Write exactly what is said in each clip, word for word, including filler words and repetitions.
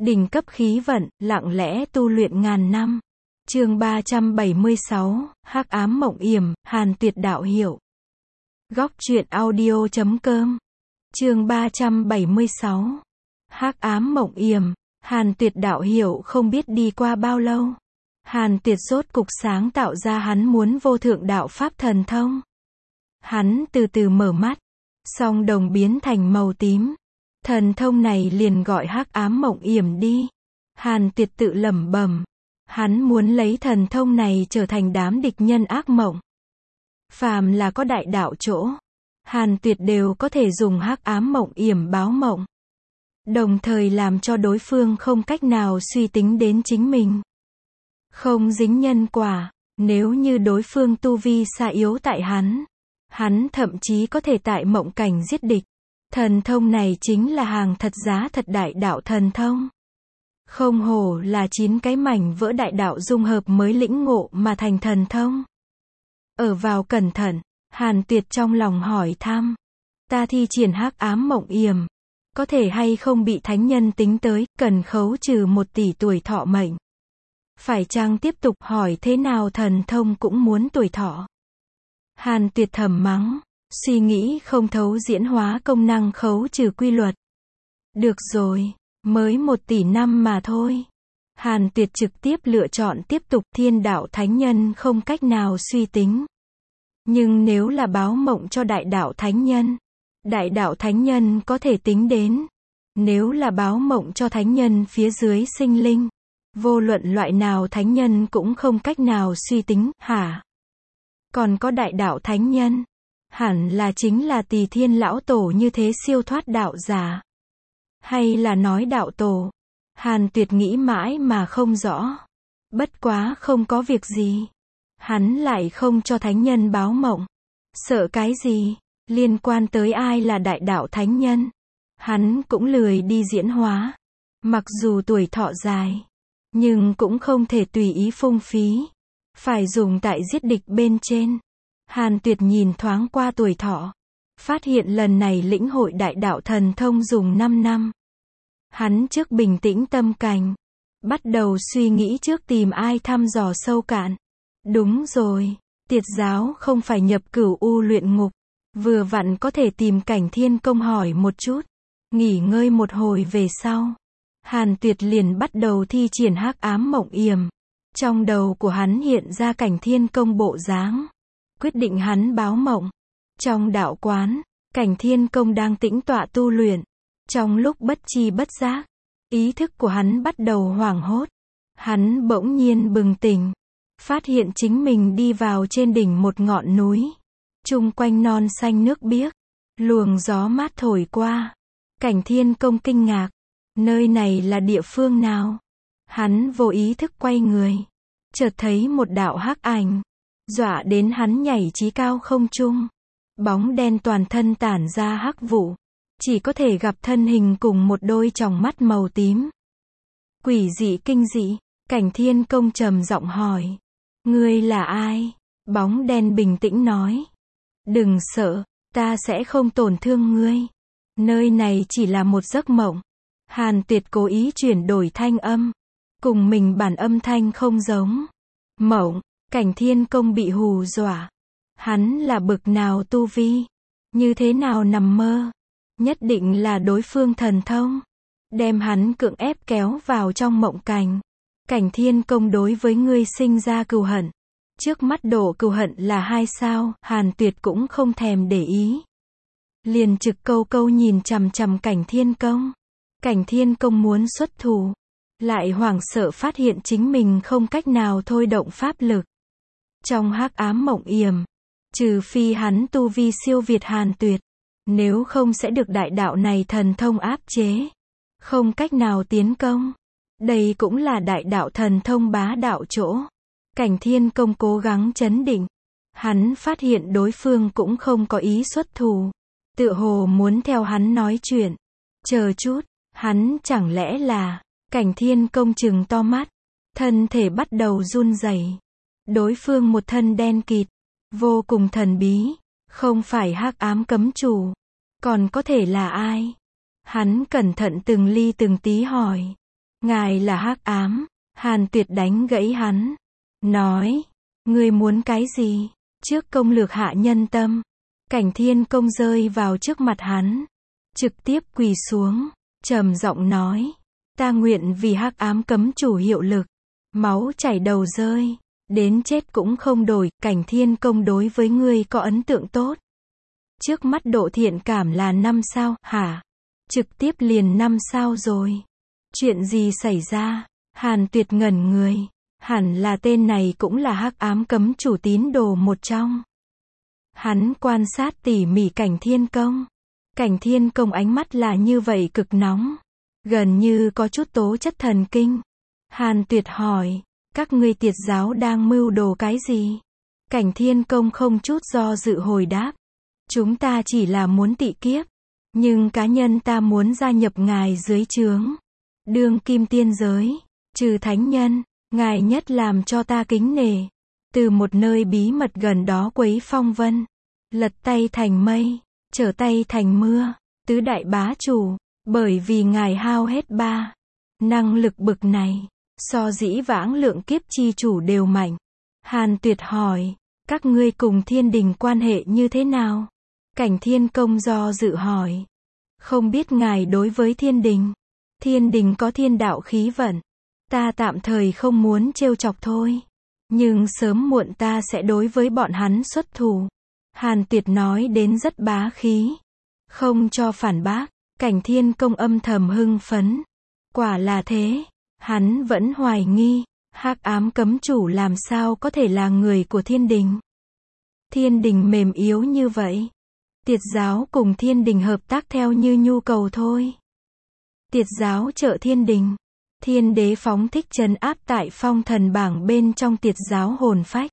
Đỉnh cấp khí vận, lặng lẽ tu luyện ngàn năm. Chương ba trăm bảy mươi sáu, Hắc ám mộng yểm, Hàn Tuyệt đạo hiệu. Góc truyện audio chấm com. Chương ba trăm bảy mươi sáu. Hắc ám mộng yểm, Hàn Tuyệt đạo hiệu. Không biết đi qua bao lâu, Hàn Tuyệt rốt cục sáng tạo ra hắn muốn vô thượng đạo pháp thần thông. Hắn từ từ mở mắt, song đồng biến thành màu tím. Thần thông này liền gọi Hắc ám mộng yểm đi. Hàn Tuyệt tự lẩm bẩm. Hắn muốn lấy thần thông này trở thành đám địch nhân ác mộng. Phàm là có đại đạo chỗ, Hàn Tuyệt đều có thể dùng Hắc ám mộng yểm báo mộng, đồng thời làm cho đối phương không cách nào suy tính đến chính mình. Không dính nhân quả, nếu như đối phương tu vi xa yếu tại hắn, hắn thậm chí có thể tại mộng cảnh giết địch. Thần thông này chính là hàng thật giá thật đại đạo thần thông. Không hổ là chín cái mảnh vỡ đại đạo dung hợp mới lĩnh ngộ mà thành thần thông. Ở vào cẩn thận, Hàn Tuyệt trong lòng hỏi thăm. Ta thi triển Hắc ám mộng yểm, có thể hay không bị thánh nhân tính tới, cần khấu trừ một tỷ tuổi thọ mệnh. Phải chăng tiếp tục hỏi thế nào thần thông cũng muốn tuổi thọ. Hàn Tuyệt thầm mắng, suy nghĩ không thấu diễn hóa công năng khấu trừ quy luật. Được rồi, mới một tỷ năm mà thôi. Hàn Tuyệt trực tiếp lựa chọn tiếp tục. Thiên đạo thánh nhân không cách nào suy tính. Nhưng nếu là báo mộng cho đại đạo thánh nhân, đại đạo thánh nhân có thể tính đến. Nếu là báo mộng cho thánh nhân phía dưới sinh linh, vô luận loại nào thánh nhân cũng không cách nào suy tính, hả? Còn có đại đạo thánh nhân, hẳn là chính là Tỳ Thiên lão tổ như thế siêu thoát đạo giả. Hay là nói đạo tổ? Hàn Tuyệt nghĩ mãi mà không rõ. Bất quá không có việc gì. Hắn lại không cho thánh nhân báo mộng. Sợ cái gì? Liên quan tới ai là đại đạo thánh nhân? Hắn cũng lười đi diễn hóa. Mặc dù tuổi thọ dài, nhưng cũng không thể tùy ý phung phí. Phải dùng tại giết địch bên trên. Hàn Tuyệt nhìn thoáng qua tuổi thọ, phát hiện lần này lĩnh hội đại đạo thần thông dùng năm năm. Hắn trước bình tĩnh tâm cảnh, bắt đầu suy nghĩ trước tìm ai thăm dò sâu cạn. Đúng rồi, Tiệt giáo không phải nhập Cửu U luyện ngục, vừa vặn có thể tìm Cảnh Thiên Công hỏi một chút. Nghỉ ngơi một hồi về sau, Hàn Tuyệt liền bắt đầu thi triển Hắc ám mộng yểm. Trong đầu của hắn hiện ra Cảnh Thiên Công bộ dáng. Quyết định hắn báo mộng. Trong đạo quán, Cảnh Thiên Công đang tĩnh tọa tu luyện. Trong lúc bất chi bất giác, ý thức của hắn bắt đầu hoảng hốt. Hắn bỗng nhiên bừng tỉnh, phát hiện chính mình đi vào trên đỉnh một ngọn núi. Chung quanh non xanh nước biếc, luồng gió mát thổi qua. Cảnh Thiên Công kinh ngạc, nơi này là địa phương nào? Hắn vô ý thức quay người, chợt thấy một đạo hắc ảnh, dọa đến hắn nhảy chí cao không trung. Bóng đen toàn thân tản ra hắc vụ, chỉ có thể gặp thân hình cùng một đôi tròng mắt màu tím. Quỷ dị kinh dị, Cảnh Thiên Công trầm giọng hỏi. Ngươi là ai? Bóng đen bình tĩnh nói. Đừng sợ, ta sẽ không tổn thương ngươi. Nơi này chỉ là một giấc mộng. Hàn Tuyệt cố ý chuyển đổi thanh âm, cùng mình bản âm thanh không giống. Mộng, Cảnh Thiên Công bị hù dọa. Hắn là bực nào tu vi? Như thế nào nằm mơ? Nhất định là đối phương thần thông, đem hắn cưỡng ép kéo vào trong mộng cảnh. Cảnh Thiên Công đối với ngươi sinh ra cừu hận. Trước mắt độ cừu hận là hai sao, Hàn Tuyệt cũng không thèm để ý. Liền trực câu câu nhìn chằm chằm Cảnh Thiên Công. Cảnh Thiên Công muốn xuất thủ, lại hoảng sợ phát hiện chính mình không cách nào thôi động pháp lực. Trong Hắc ám mộng yểm, trừ phi hắn tu vi siêu việt Hàn Tuyệt, nếu không sẽ được đại đạo này thần thông áp chế, không cách nào tiến công. Đây cũng là đại đạo thần thông bá đạo chỗ. Cảnh Thiên Công cố gắng trấn định. Hắn phát hiện đối phương cũng không có ý xuất thủ, tựa hồ muốn theo hắn nói chuyện. Chờ chút, hắn chẳng lẽ là... Cảnh Thiên Công trừng to mắt, thân thể bắt đầu run rẩy. Đối phương một thân đen kịt, vô cùng thần bí, không phải Hắc ám cấm chủ, còn có thể là ai? Hắn cẩn thận từng ly từng tí hỏi. Ngài là hắc ám. Hàn Tuyệt đánh gãy hắn. Nói. Ngươi muốn cái gì? Trước công lược hạ nhân tâm. Cảnh Thiên Công rơi vào trước mặt hắn. Trực tiếp quỳ xuống. Trầm giọng nói. Ta nguyện vì hắc ám cấm chủ hiệu lực. Máu chảy đầu rơi. Đến chết cũng không đổi. Cảnh Thiên Công đối với ngươi có ấn tượng tốt. Trước mắt độ thiện cảm là năm sao, hả? Trực tiếp liền năm sao rồi. Chuyện gì xảy ra? Hàn Tuyệt ngẩn người. Hẳn là tên này cũng là hắc ám cấm chủ tín đồ một trong. Hắn quan sát tỉ mỉ Cảnh Thiên Công. Cảnh Thiên Công ánh mắt là như vậy cực nóng. Gần như có chút tố chất thần kinh. Hàn Tuyệt hỏi. Các ngươi Tiệt giáo đang mưu đồ cái gì? Cảnh Thiên Công không chút do dự hồi đáp. Chúng ta chỉ là muốn tị kiếp. Nhưng cá nhân ta muốn gia nhập ngài dưới trướng. Đương kim tiên giới. Trừ thánh nhân. Ngài nhất làm cho ta kính nể. Từ một nơi bí mật gần đó quấy phong vân. Lật tay thành mây. Trở tay thành mưa. Tứ đại bá chủ. Bởi vì ngài hao hết ba. Năng lực bực này. So dĩ vãng lượng kiếp chi chủ đều mạnh. Hàn Tuyệt hỏi. Các ngươi cùng thiên đình quan hệ như thế nào? Cảnh Thiên Công do dự hỏi. Không biết ngài đối với thiên đình. Thiên đình có thiên đạo khí vận. Ta tạm thời không muốn trêu chọc thôi. Nhưng sớm muộn ta sẽ đối với bọn hắn xuất thủ. Hàn Tuyệt nói đến rất bá khí. Không cho phản bác. Cảnh Thiên Công âm thầm hưng phấn. Quả là thế. Hắn vẫn hoài nghi. Hắc ám cấm chủ làm sao có thể là người của thiên đình. Thiên đình mềm yếu như vậy. Tiệt giáo cùng thiên đình hợp tác theo như nhu cầu thôi. Tiệt giáo trợ thiên đình. Thiên đế phóng thích trấn áp tại phong thần bảng bên trong tiệt giáo hồn phách.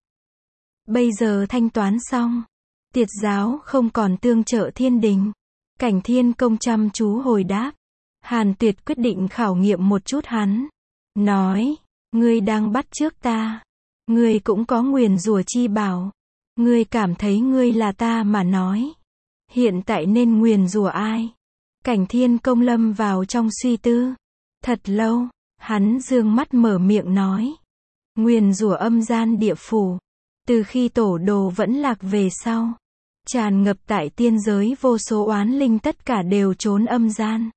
Bây giờ thanh toán xong. Tiệt giáo không còn tương trợ thiên đình. Cảnh Thiên Công chăm chú hồi đáp. Hàn Tuyệt quyết định khảo nghiệm một chút hắn. Nói. Ngươi đang bắt chước ta. Ngươi cũng có nguyền rủa chi bảo. Ngươi cảm thấy ngươi là ta mà nói. Hiện tại nên nguyền rủa ai? Cảnh Thiên Công lâm vào trong suy tư. Thật lâu. Hắn dương mắt mở miệng nói. Nguyền rủa âm gian địa phủ. Từ khi tổ đồ vẫn lạc về sau. Tràn ngập tại tiên giới vô số oán linh tất cả đều trốn âm gian.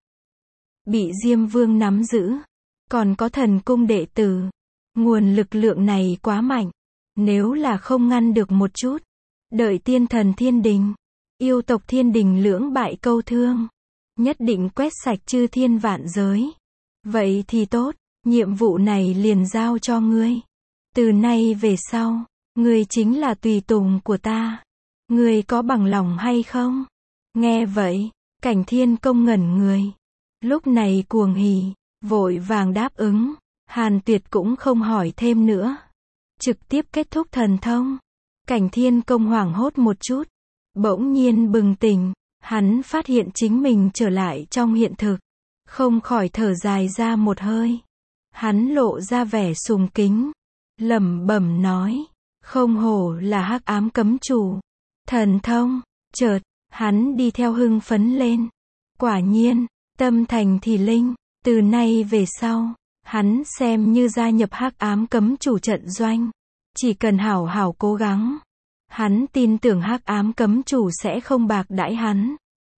Bị Diêm Vương nắm giữ. Còn có thần cung đệ tử. Nguồn lực lượng này quá mạnh. Nếu là không ngăn được một chút. Đợi tiên thần thiên đình. Yêu tộc thiên đình lưỡng bại câu thương. Nhất định quét sạch chư thiên vạn giới. Vậy thì tốt. Nhiệm vụ này liền giao cho ngươi. Từ nay về sau. Ngươi chính là tùy tùng của ta. Ngươi có bằng lòng hay không? Nghe vậy. Cảnh Thiên Công ngẩn người. Lúc này cuồng hỉ. Vội vàng đáp ứng. Hàn Tuyệt cũng không hỏi thêm nữa. Trực tiếp kết thúc thần thông. Cảnh Thiên Công hoảng hốt một chút. Bỗng nhiên bừng tỉnh. Hắn phát hiện chính mình trở lại trong hiện thực. Không khỏi thở dài ra một hơi. Hắn lộ ra vẻ sùng kính. Lẩm bẩm nói. Không hổ là hắc ám cấm chủ. Thần thông. Chợt. Hắn đi theo hưng phấn lên. Quả nhiên. Tâm thành thì linh. Từ nay về sau. Hắn xem như gia nhập hắc ám cấm chủ trận doanh. Chỉ cần hảo hảo cố gắng. Hắn tin tưởng hắc ám cấm chủ sẽ không bạc đãi hắn.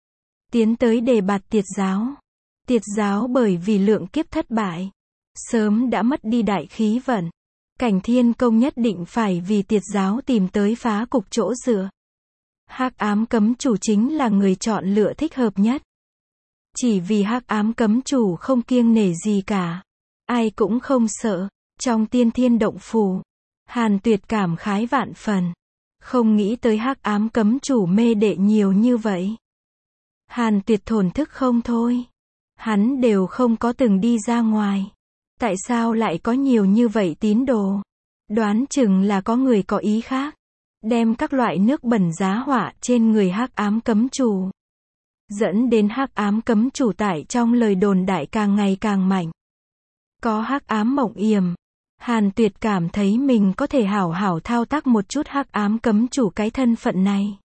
Tiến tới đề bạt tiệt giáo. Tiệt giáo bởi vì lượng kiếp thất bại. Sớm đã mất đi đại khí vận. Cảnh Thiên Công nhất định phải vì tiệt giáo tìm tới phá cục chỗ dựa. Hắc ám cấm chủ chính là người chọn lựa thích hợp nhất. Chỉ vì hắc ám cấm chủ không kiêng nể gì cả. Ai cũng không sợ. Trong tiên thiên động phủ. Hàn Tuyệt cảm khái vạn phần. Không nghĩ tới hắc ám cấm chủ mê đệ nhiều như vậy. Hàn Tuyệt thổn thức không thôi. Hắn đều không có từng đi ra ngoài. Tại sao lại có nhiều như vậy tín đồ? Đoán chừng là có người có ý khác. Đem các loại nước bẩn giá họa trên người hắc ám cấm chủ. Dẫn đến hắc ám cấm chủ tại trong lời đồn đại càng ngày càng mạnh. Có hắc ám mộng yểm. Hàn Tuyệt cảm thấy mình có thể hảo hảo thao tác một chút hắc ám cấm chủ cái thân phận này.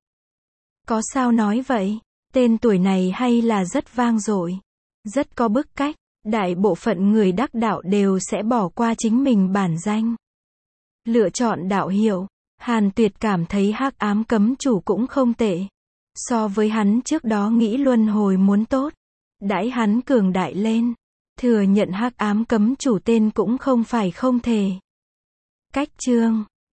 Có sao nói vậy? Tên tuổi này hay là rất vang dội. Rất có bức cách. Đại bộ phận người đắc đạo đều sẽ bỏ qua chính mình bản danh. Lựa chọn đạo hiệu. Hàn Tuyệt cảm thấy hắc ám cấm chủ cũng không tệ. So với hắn trước đó nghĩ luân hồi muốn tốt. Đãi hắn cường đại lên. Thừa nhận hắc ám cấm chủ tên cũng không phải không thể. Cách chương